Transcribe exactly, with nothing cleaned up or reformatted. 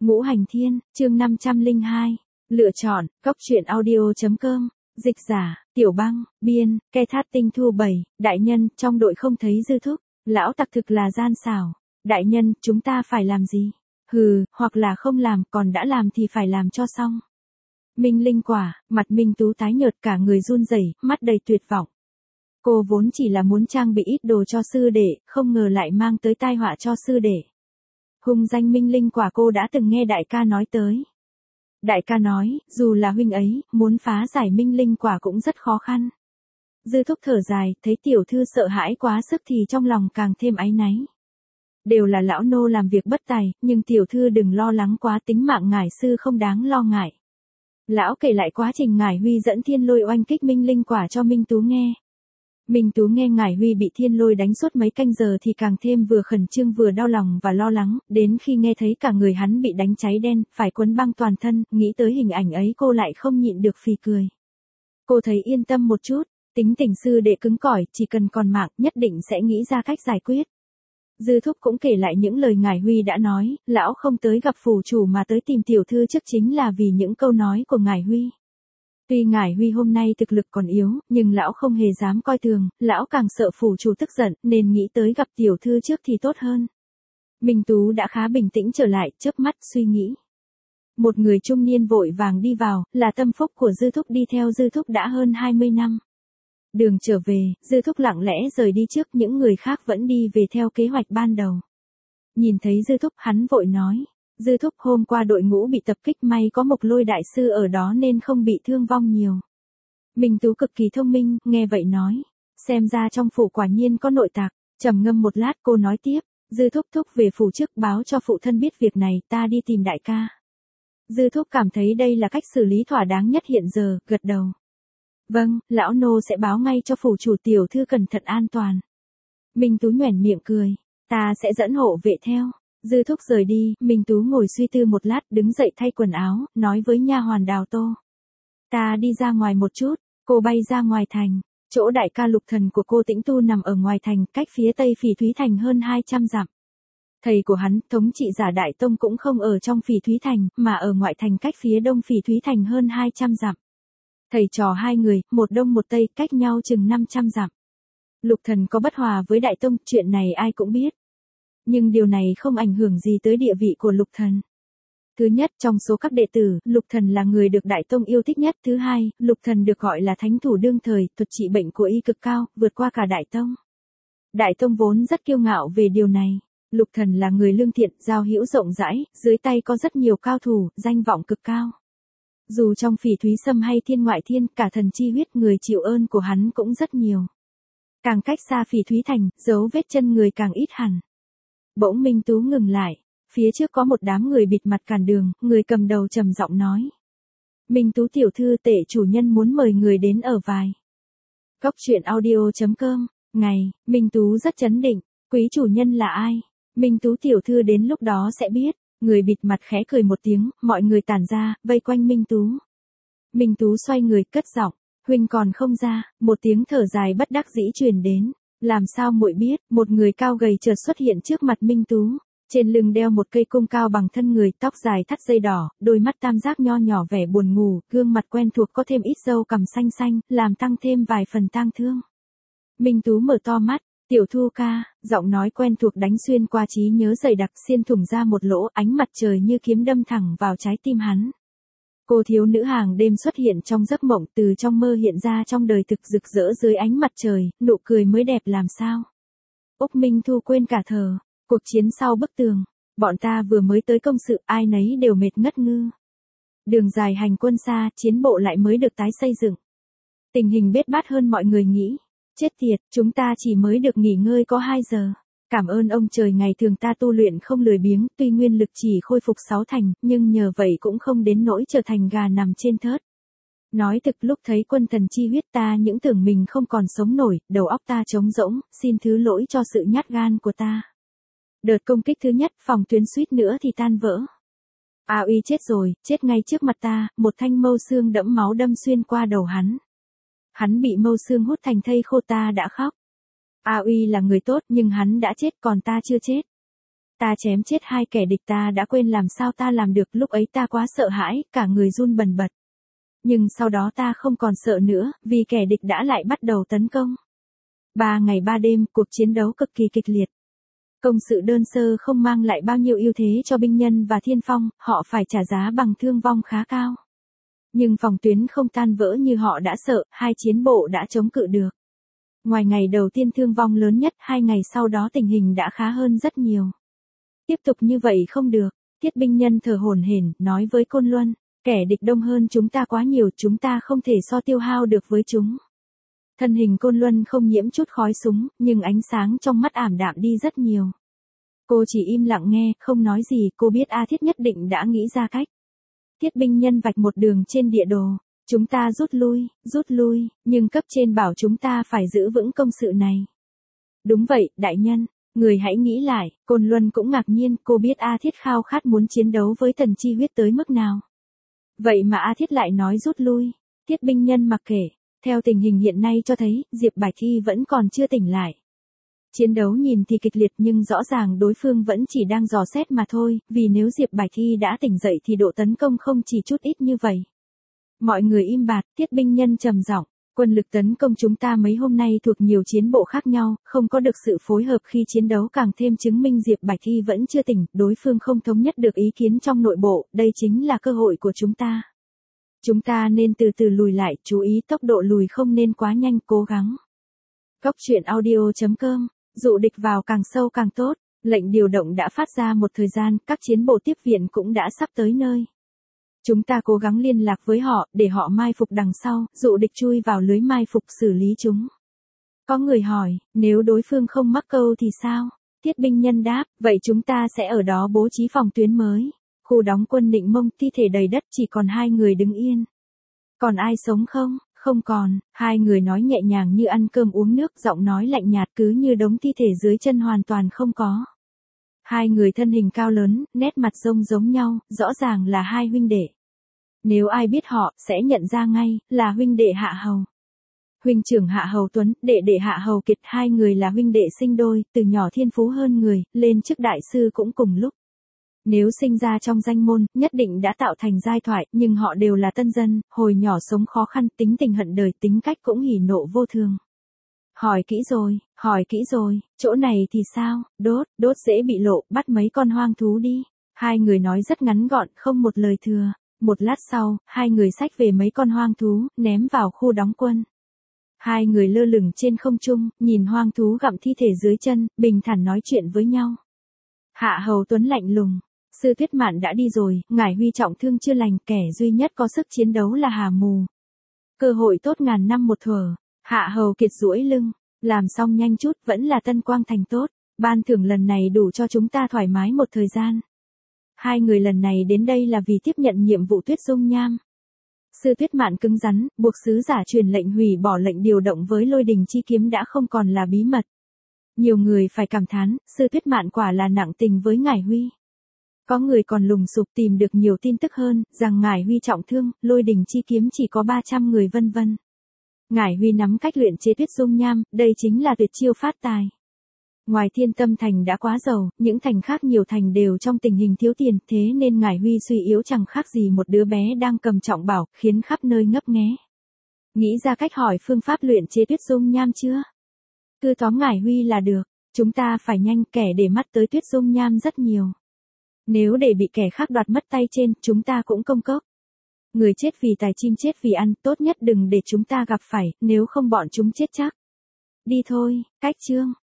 Ngũ Hành Thiên, chương năm trăm lẻ hai. Lựa chọn, Cốc Truyện Audio.com. Dịch giả, Tiểu Băng, biên, Ke Thát Tinh Thu bảy. Đại nhân, trong đội không thấy Dư Thúc. Lão tặc thực là gian xảo. Đại nhân, chúng ta phải làm gì? Hừ, hoặc là không làm, còn đã làm thì phải làm cho xong. Minh Linh Quả, mặt Minh Tú tái nhợt, cả người run rẩy, mắt đầy tuyệt vọng. Cô vốn chỉ là muốn trang bị ít đồ cho sư đệ, không ngờ lại mang tới tai họa cho sư đệ. Hung danh Minh Linh Quả cô đã từng nghe đại ca nói tới. Đại ca nói, dù là huynh ấy, muốn phá giải Minh Linh Quả cũng rất khó khăn. Dư Thúc thở dài, thấy tiểu thư sợ hãi quá sức thì trong lòng càng thêm áy náy. Đều là lão nô làm việc bất tài, nhưng tiểu thư đừng lo lắng quá, tính mạng ngải sư không đáng lo ngại. Lão kể lại quá trình ngải Huy dẫn thiên lôi oanh kích Minh Linh Quả cho Minh Tú nghe. Minh Tú nghe ngải Huy bị thiên lôi đánh suốt mấy canh giờ thì càng thêm vừa khẩn trương vừa đau lòng và lo lắng, đến khi nghe thấy cả người hắn bị đánh cháy đen, phải quấn băng toàn thân, nghĩ tới hình ảnh ấy cô lại không nhịn được phì cười. Cô thấy yên tâm một chút, tính tình sư đệ cứng cỏi, chỉ cần còn mạng nhất định sẽ nghĩ ra cách giải quyết. Dư Thúc cũng kể lại những lời ngải Huy đã nói, lão không tới gặp phủ chủ mà tới tìm tiểu thư trước chính là vì những câu nói của ngải Huy. Tuy ngải Huy hôm nay thực lực còn yếu, nhưng lão không hề dám coi thường, lão càng sợ phủ chủ tức giận, nên nghĩ tới gặp tiểu thư trước thì tốt hơn. Minh Tú đã khá bình tĩnh trở lại, chớp mắt suy nghĩ. Một người trung niên vội vàng đi vào, là tâm phúc của Dư Thúc, đi theo Dư Thúc đã hơn hai mươi năm. Đường trở về, Dư Thúc lặng lẽ rời đi trước, những người khác vẫn đi về theo kế hoạch ban đầu. Nhìn thấy Dư Thúc, hắn vội nói. Dư Thúc, hôm qua đội ngũ bị tập kích, may có Mộc Lôi đại sư ở đó nên không bị thương vong nhiều. Minh Tú cực kỳ thông minh, nghe vậy nói. Xem ra trong phủ quả nhiên có nội tặc. Trầm ngâm một lát cô nói tiếp. Dư Thúc thúc về phủ trước báo cho phụ thân biết việc này, ta đi tìm đại ca. Dư Thúc cảm thấy đây là cách xử lý thỏa đáng nhất hiện giờ, gật đầu. Vâng, lão nô sẽ báo ngay cho phủ chủ, tiểu thư cẩn thận an toàn. Minh Tú nhoẻn miệng cười. Ta sẽ dẫn hộ vệ theo. Dư Thúc rời đi, Minh Tú ngồi suy tư một lát, đứng dậy thay quần áo, nói với nha hoàn Đào Tô. Ta đi ra ngoài một chút. Cô bay ra ngoài thành. Chỗ đại ca Lục Thần của cô Tĩnh Tu nằm ở ngoài thành, cách phía tây Phỉ Thúy Thành hơn hai trăm dặm. Thầy của hắn, thống trị giả Đại Tông cũng không ở trong Phỉ Thúy Thành, mà ở ngoại thành cách phía đông Phỉ Thúy Thành hơn hai trăm dặm. Thầy trò hai người, một đông một tây, cách nhau chừng năm trăm dặm. Lục Thần có bất hòa với Đại Tông, chuyện này ai cũng biết. Nhưng điều này không ảnh hưởng gì tới địa vị của Lục Thần. Thứ nhất, trong số các đệ tử, Lục Thần là người được Đại Tông yêu thích nhất. Thứ hai, Lục Thần được gọi là thánh thủ đương thời, thuật trị bệnh của y cực cao, vượt qua cả Đại Tông. Đại Tông vốn rất kiêu ngạo về điều này. Lục Thần là người lương thiện, giao hữu rộng rãi, dưới tay có rất nhiều cao thủ, danh vọng cực cao. Dù trong Phỉ Thúy Sâm hay Thiên Ngoại Thiên, cả thần chi huyết, người chịu ơn của hắn cũng rất nhiều. Càng cách xa Phỉ Thúy Thành, dấu vết chân người càng ít hẳn. Bỗng Minh Tú ngừng lại, phía trước có một đám người bịt mặt cản đường, người cầm đầu trầm giọng nói. Minh Tú tiểu thư, tể chủ nhân muốn mời người đến ở vài. Cốc Truyện Audio.com. Ngày, Minh Tú rất chấn định, quý chủ nhân là ai? Minh Tú tiểu thư đến lúc đó sẽ biết. Người bịt mặt khẽ cười một tiếng, mọi người tản ra, vây quanh Minh Tú. Minh Tú xoay người, cất giọng, huynh còn không ra. Một tiếng thở dài bất đắc dĩ truyền đến. Làm sao muội biết? Một người cao gầy chợt xuất hiện trước mặt Minh Tú. Trên lưng đeo một cây cung cao bằng thân người, tóc dài thắt dây đỏ, đôi mắt tam giác nho nhỏ vẻ buồn ngủ, gương mặt quen thuộc có thêm ít râu cằm xanh xanh, làm tăng thêm vài phần tang thương. Minh Tú mở to mắt. Tiểu Thu ca, giọng nói quen thuộc đánh xuyên qua trí nhớ dày đặc, xiên thủng ra một lỗ, ánh mặt trời như kiếm đâm thẳng vào trái tim hắn. Cô thiếu nữ hàng đêm xuất hiện trong giấc mộng, từ trong mơ hiện ra trong đời thực, rực rỡ dưới ánh mặt trời, nụ cười mới đẹp làm sao. Úc Minh Thu quên cả thờ, cuộc chiến sau bức tường, bọn ta vừa mới tới công sự, ai nấy đều mệt ngất ngư. Đường dài hành quân xa, chiến bộ lại mới được tái xây dựng. Tình hình bết bát hơn mọi người nghĩ. Chết tiệt, chúng ta chỉ mới được nghỉ ngơi có hai giờ. Cảm ơn ông trời, ngày thường ta tu luyện không lười biếng, tuy nguyên lực chỉ khôi phục sáu thành, nhưng nhờ vậy cũng không đến nỗi trở thành gà nằm trên thớt. Nói thực, lúc thấy quân thần chi huyết ta những tưởng mình không còn sống nổi, đầu óc ta trống rỗng, xin thứ lỗi cho sự nhát gan của ta. Đợt công kích thứ nhất, phòng tuyến suýt nữa thì tan vỡ. A Uy chết rồi, chết ngay trước mặt ta, một thanh mâu xương đẫm máu đâm xuyên qua đầu hắn. Hắn bị mâu xương hút thành thây khô, ta đã khóc. A Uy là người tốt nhưng hắn đã chết, còn ta chưa chết. Ta chém chết hai kẻ địch, ta đã quên làm sao ta làm được, lúc ấy ta quá sợ hãi, cả người run bần bật. Nhưng sau đó ta không còn sợ nữa, vì kẻ địch đã lại bắt đầu tấn công. Ba ngày ba đêm, cuộc chiến đấu cực kỳ kịch liệt. Công sự đơn sơ không mang lại bao nhiêu ưu thế cho binh nhân và thiên phong, họ phải trả giá bằng thương vong khá cao. Nhưng phòng tuyến không tan vỡ như họ đã sợ, hai chiến bộ đã chống cự được. Ngoài ngày đầu tiên thương vong lớn nhất, hai ngày sau đó tình hình đã khá hơn rất nhiều. Tiếp tục như vậy không được, Thiết binh nhân thở hổn hển, nói với Côn Luân, kẻ địch đông hơn chúng ta quá nhiều, chúng ta không thể so tiêu hao được với chúng. Thân hình Côn Luân không nhiễm chút khói súng, nhưng ánh sáng trong mắt ảm đạm đi rất nhiều. Cô chỉ im lặng nghe, không nói gì, cô biết A Thiết nhất định đã nghĩ ra cách. Thiết binh nhân vạch một đường trên địa đồ, chúng ta rút lui, rút lui, nhưng cấp trên bảo chúng ta phải giữ vững công sự này. Đúng vậy, đại nhân, người hãy nghĩ lại, Côn Luân cũng ngạc nhiên, cô biết A Thiết khao khát muốn chiến đấu với Tần Chi Huyết tới mức nào. Vậy mà A Thiết lại nói rút lui, Thiết binh nhân mặc kệ, theo tình hình hiện nay cho thấy, Diệp Bạch Thi vẫn còn chưa tỉnh lại. Chiến đấu nhìn thì kịch liệt nhưng rõ ràng đối phương vẫn chỉ đang dò xét mà thôi, vì nếu Diệp Bạch Thi đã tỉnh dậy thì độ tấn công không chỉ chút ít như vậy. Mọi người im bặt, Thiết binh nhân trầm giọng, quân lực tấn công chúng ta mấy hôm nay thuộc nhiều chiến bộ khác nhau, không có được sự phối hợp khi chiến đấu, càng thêm chứng minh Diệp Bạch Thi vẫn chưa tỉnh, đối phương không thống nhất được ý kiến trong nội bộ, đây chính là cơ hội của chúng ta. Chúng ta nên từ từ lùi lại, chú ý tốc độ lùi không nên quá nhanh, cố gắng. Góc truyện audio chấm com, dụ địch vào càng sâu càng tốt, lệnh điều động đã phát ra một thời gian, các chiến bộ tiếp viện cũng đã sắp tới nơi. Chúng ta cố gắng liên lạc với họ, để họ mai phục đằng sau, dụ địch chui vào lưới mai phục xử lý chúng. Có người hỏi, nếu đối phương không mắc câu thì sao? Thiết binh nhân đáp, vậy chúng ta sẽ ở đó bố trí phòng tuyến mới. Khu đóng quân Định Mông, thi thể đầy đất, chỉ còn hai người đứng yên. Còn ai sống không? Không còn, hai người nói nhẹ nhàng như ăn cơm uống nước, giọng nói lạnh nhạt cứ như đống thi thể dưới chân hoàn toàn không có. Hai người thân hình cao lớn, nét mặt rông giống nhau, rõ ràng là hai huynh đệ. Nếu ai biết họ, sẽ nhận ra ngay, là huynh đệ Hạ Hầu. Huynh trưởng Hạ Hầu Tuấn, đệ đệ Hạ Hầu Kiệt, hai người là huynh đệ sinh đôi, từ nhỏ thiên phú hơn người, lên chức đại sư cũng cùng lúc. Nếu sinh ra trong danh môn, nhất định đã tạo thành giai thoại, nhưng họ đều là tân dân, hồi nhỏ sống khó khăn, tính tình hận đời, tính cách cũng hỉ nộ vô thường. Hỏi kỹ rồi, hỏi kỹ rồi, chỗ này thì sao, đốt, đốt dễ bị lộ, bắt mấy con hoang thú đi. Hai người nói rất ngắn gọn, không một lời thừa. Một lát sau, hai người xách về mấy con hoang thú, ném vào khu đóng quân. Hai người lơ lửng trên không trung, nhìn hoang thú gặm thi thể dưới chân, bình thản nói chuyện với nhau. Hạ Hầu Tuấn lạnh lùng. Sư Tuyết Mạn đã đi rồi, ngải Huy trọng thương chưa lành, kẻ duy nhất có sức chiến đấu là Hà Mù. Cơ hội tốt ngàn năm một thuở. Hạ Hầu Kiệt duỗi lưng, làm xong nhanh chút, vẫn là Tân Quang Thành tốt, ban thưởng lần này đủ cho chúng ta thoải mái một thời gian. Hai người lần này đến đây là vì tiếp nhận nhiệm vụ Tuyết Dung Nham. Sư Tuyết Mạn cứng rắn, buộc sứ giả truyền lệnh hủy bỏ lệnh điều động với Lôi Đình Chi Kiếm đã không còn là bí mật. Nhiều người phải cảm thán, Sư Tuyết Mạn quả là nặng tình với ngải Huy. Có người còn lùng sục tìm được nhiều tin tức hơn, rằng ngải Huy trọng thương, Lôi Đình Chi Kiếm chỉ có ba trăm người vân vân. Ngải Huy nắm cách luyện chế Tuyết Dung Nham, đây chính là tuyệt chiêu phát tài. Ngoài Thiên Tâm Thành đã quá giàu, những thành khác nhiều thành đều trong tình hình thiếu tiền, thế nên ngải Huy suy yếu chẳng khác gì một đứa bé đang cầm trọng bảo, khiến khắp nơi ngấp nghé. Nghĩ ra cách hỏi phương pháp luyện chế Tuyết Dung Nham chưa? Cứ tóm ngải Huy là được, chúng ta phải nhanh, kẻ để mắt tới Tuyết Dung Nham rất nhiều. Nếu để bị kẻ khác đoạt mất tay trên, chúng ta cũng công cốc. Người chết vì tài, chim chết vì ăn, tốt nhất đừng để chúng ta gặp phải, nếu không bọn chúng chết chắc. Đi thôi, cách chương.